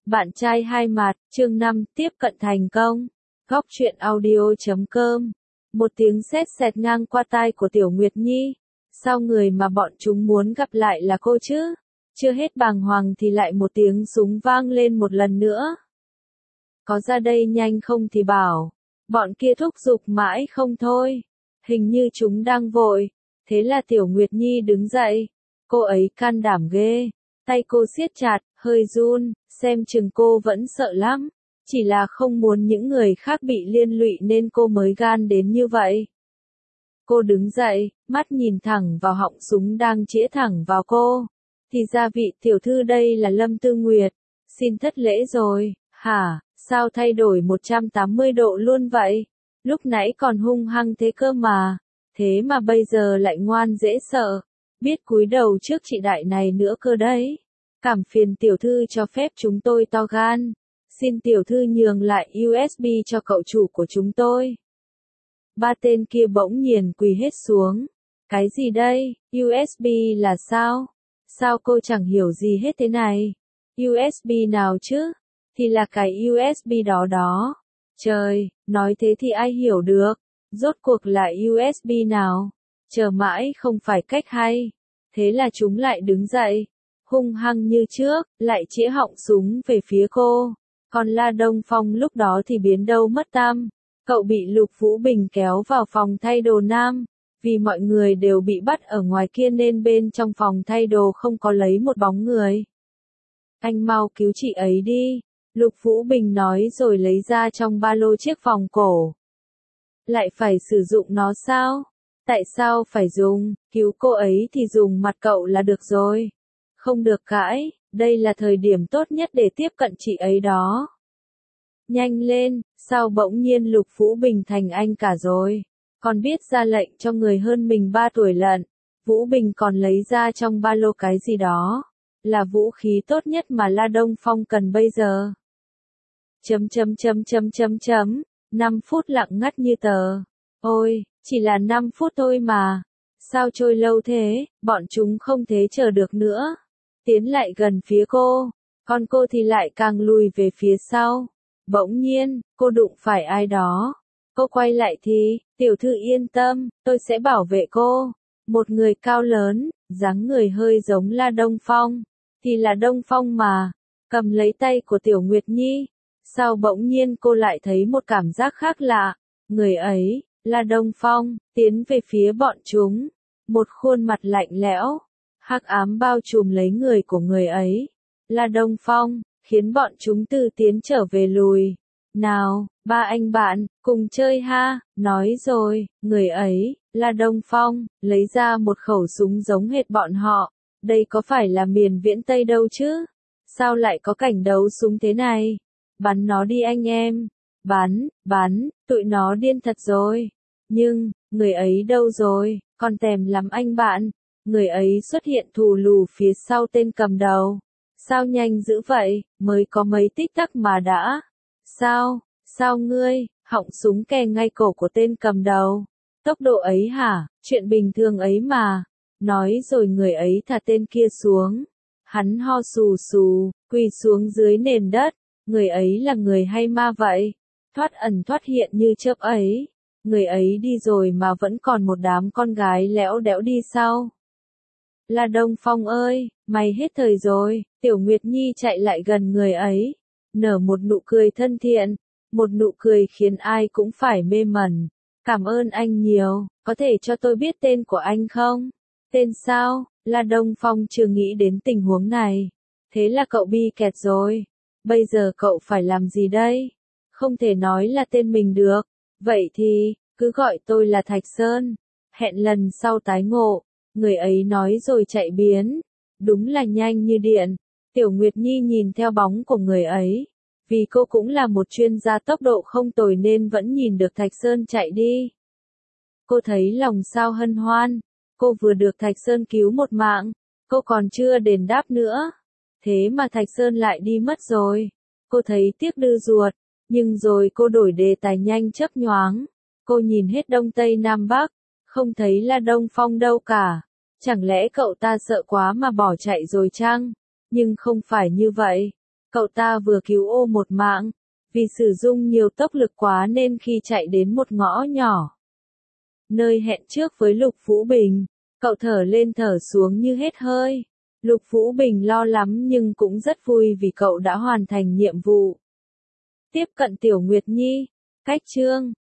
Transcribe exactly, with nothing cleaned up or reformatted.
Bạn trai hai mặt, chương năm, tiếp cận thành công. Góc truyện audio chấm com. Một tiếng sét xẹt ngang qua tai của Tiểu Nguyệt Nhi. Sao người mà bọn chúng muốn gặp lại là cô chứ? Chưa hết bàng hoàng thì lại một tiếng súng vang lên một lần nữa. Có ra đây nhanh không thì bảo. Bọn kia thúc giục mãi không thôi. Hình như chúng đang vội. Thế là Tiểu Nguyệt Nhi đứng dậy. Cô ấy can đảm ghê. Tay cô siết chặt, hơi run, xem chừng cô vẫn sợ lắm. Chỉ là không muốn những người khác bị liên lụy nên cô mới gan đến như vậy. Cô đứng dậy, mắt nhìn thẳng vào họng súng đang chĩa thẳng vào cô. Thì ra vị tiểu thư đây là Lâm Tư Nguyệt. Xin thất lễ rồi, hả, sao thay đổi một trăm tám mươi độ luôn vậy? Lúc nãy còn hung hăng thế cơ mà. Thế mà bây giờ lại ngoan dễ sợ. Biết cúi đầu trước chị đại này nữa cơ đấy. Cảm phiền tiểu thư cho phép chúng tôi to gan. Xin tiểu thư nhường lại u ét bê cho cậu chủ của chúng tôi. Ba tên kia bỗng nhiên quỳ hết xuống. Cái gì đây? u ét bê là sao? Sao cô chẳng hiểu gì hết thế này? u ét bê nào chứ? Thì là cái u ét bê đó đó. Trời, nói thế thì ai hiểu được? Rốt cuộc là u ét bê nào? Chờ mãi không phải cách hay. Thế là chúng lại đứng dậy. Hung hăng như trước, lại chĩa họng súng về phía cô. Còn La Đông Phong lúc đó thì biến đâu mất tăm. Cậu bị Lục Vũ Bình kéo vào phòng thay đồ nam. Vì mọi người đều bị bắt ở ngoài kia nên bên trong phòng thay đồ không có lấy một bóng người. Anh mau cứu chị ấy đi. Lục Vũ Bình nói rồi lấy ra trong ba lô chiếc vòng cổ. Lại phải sử dụng nó sao? Tại sao phải dùng? Cứu cô ấy thì dùng mặt cậu là được rồi. Không được cãi, đây là thời điểm tốt nhất để tiếp cận chị ấy đó. Nhanh lên, sao bỗng nhiên Lục Vũ Bình thành anh cả rồi? Còn biết ra lệnh cho người hơn mình ba tuổi lận. Vũ Bình còn lấy ra trong ba lô cái gì đó. Là vũ khí tốt nhất mà La Đông Phong cần bây giờ. Chấm chấm chấm chấm chấm chấm. năm phút lặng ngắt như tờ. Ôi, chỉ là năm phút thôi mà. Sao trôi lâu thế, bọn chúng không thể chờ được nữa. Tiến lại gần phía cô, còn cô thì lại càng lùi về phía sau. Bỗng nhiên, cô đụng phải ai đó. Cô quay lại thì, tiểu thư yên tâm, tôi sẽ bảo vệ cô. Một người cao lớn, dáng người hơi giống La Đông Phong. Thì là Đông Phong mà, cầm lấy tay của Tiểu Nguyệt Nhi. Sao bỗng nhiên cô lại thấy một cảm giác khác lạ. Người ấy, là Đông Phong, tiến về phía bọn chúng. Một khuôn mặt lạnh lẽo. Hắc ám bao trùm lấy người của người ấy. Là Đông Phong, khiến bọn chúng từ tiến trở về lùi. Nào, ba anh bạn, cùng chơi ha, nói rồi, người ấy, là Đông Phong, lấy ra một khẩu súng giống hệt bọn họ. Đây có phải là miền viễn Tây đâu chứ? Sao lại có cảnh đấu súng thế này? Bắn nó đi anh em. Bắn, bắn, tụi nó điên thật rồi. Nhưng, người ấy đâu rồi, còn tèm lắm anh bạn. Người ấy xuất hiện thù lù phía sau tên cầm đầu. Sao nhanh dữ vậy, mới có mấy tích tắc mà đã. Sao, sao ngươi, họng súng kè ngay cổ của tên cầm đầu. Tốc độ ấy hả, chuyện bình thường ấy mà. Nói rồi người ấy thả tên kia xuống. Hắn ho xù xù, quỳ xuống dưới nền đất. Người ấy là người hay ma vậy? Thoát ẩn thoát hiện như chớp ấy. Người ấy đi rồi mà vẫn còn một đám con gái lẽo đẽo đi sau. La Đông Phong ơi, mày hết thời rồi. Tiểu Nguyệt Nhi chạy lại gần người ấy. Nở một nụ cười thân thiện. Một nụ cười khiến ai cũng phải mê mẩn. Cảm ơn anh nhiều, có thể cho tôi biết tên của anh không? Tên sao? La Đông Phong chưa nghĩ đến tình huống này. Thế là cậu bi kẹt rồi. Bây giờ cậu phải làm gì đây? Không thể nói là tên mình được. Vậy thì, cứ gọi tôi là Thạch Sơn. Hẹn lần sau tái ngộ. Người ấy nói rồi chạy biến. Đúng là nhanh như điện. Tiểu Nguyệt Nhi nhìn theo bóng của người ấy. Vì cô cũng là một chuyên gia tốc độ không tồi nên vẫn nhìn được Thạch Sơn chạy đi. Cô thấy lòng sao hân hoan. Cô vừa được Thạch Sơn cứu một mạng. Cô còn chưa đền đáp nữa. Thế mà Thạch Sơn lại đi mất rồi. Cô thấy tiếc đư ruột. Nhưng rồi cô đổi đề tài nhanh chớp nhoáng. Cô nhìn hết Đông Tây Nam Bắc. Không thấy là Đông Phong đâu cả. Chẳng lẽ cậu ta sợ quá mà bỏ chạy rồi chăng? Nhưng không phải như vậy. Cậu ta vừa cứu ô một mạng, vì sử dụng nhiều tốc lực quá nên khi chạy đến một ngõ nhỏ, nơi hẹn trước với Lục Vũ Bình, cậu thở lên thở xuống như hết hơi. Lục Vũ Bình lo lắm nhưng cũng rất vui vì cậu đã hoàn thành nhiệm vụ. Tiếp cận Tiểu Nguyệt Nhi, cách chương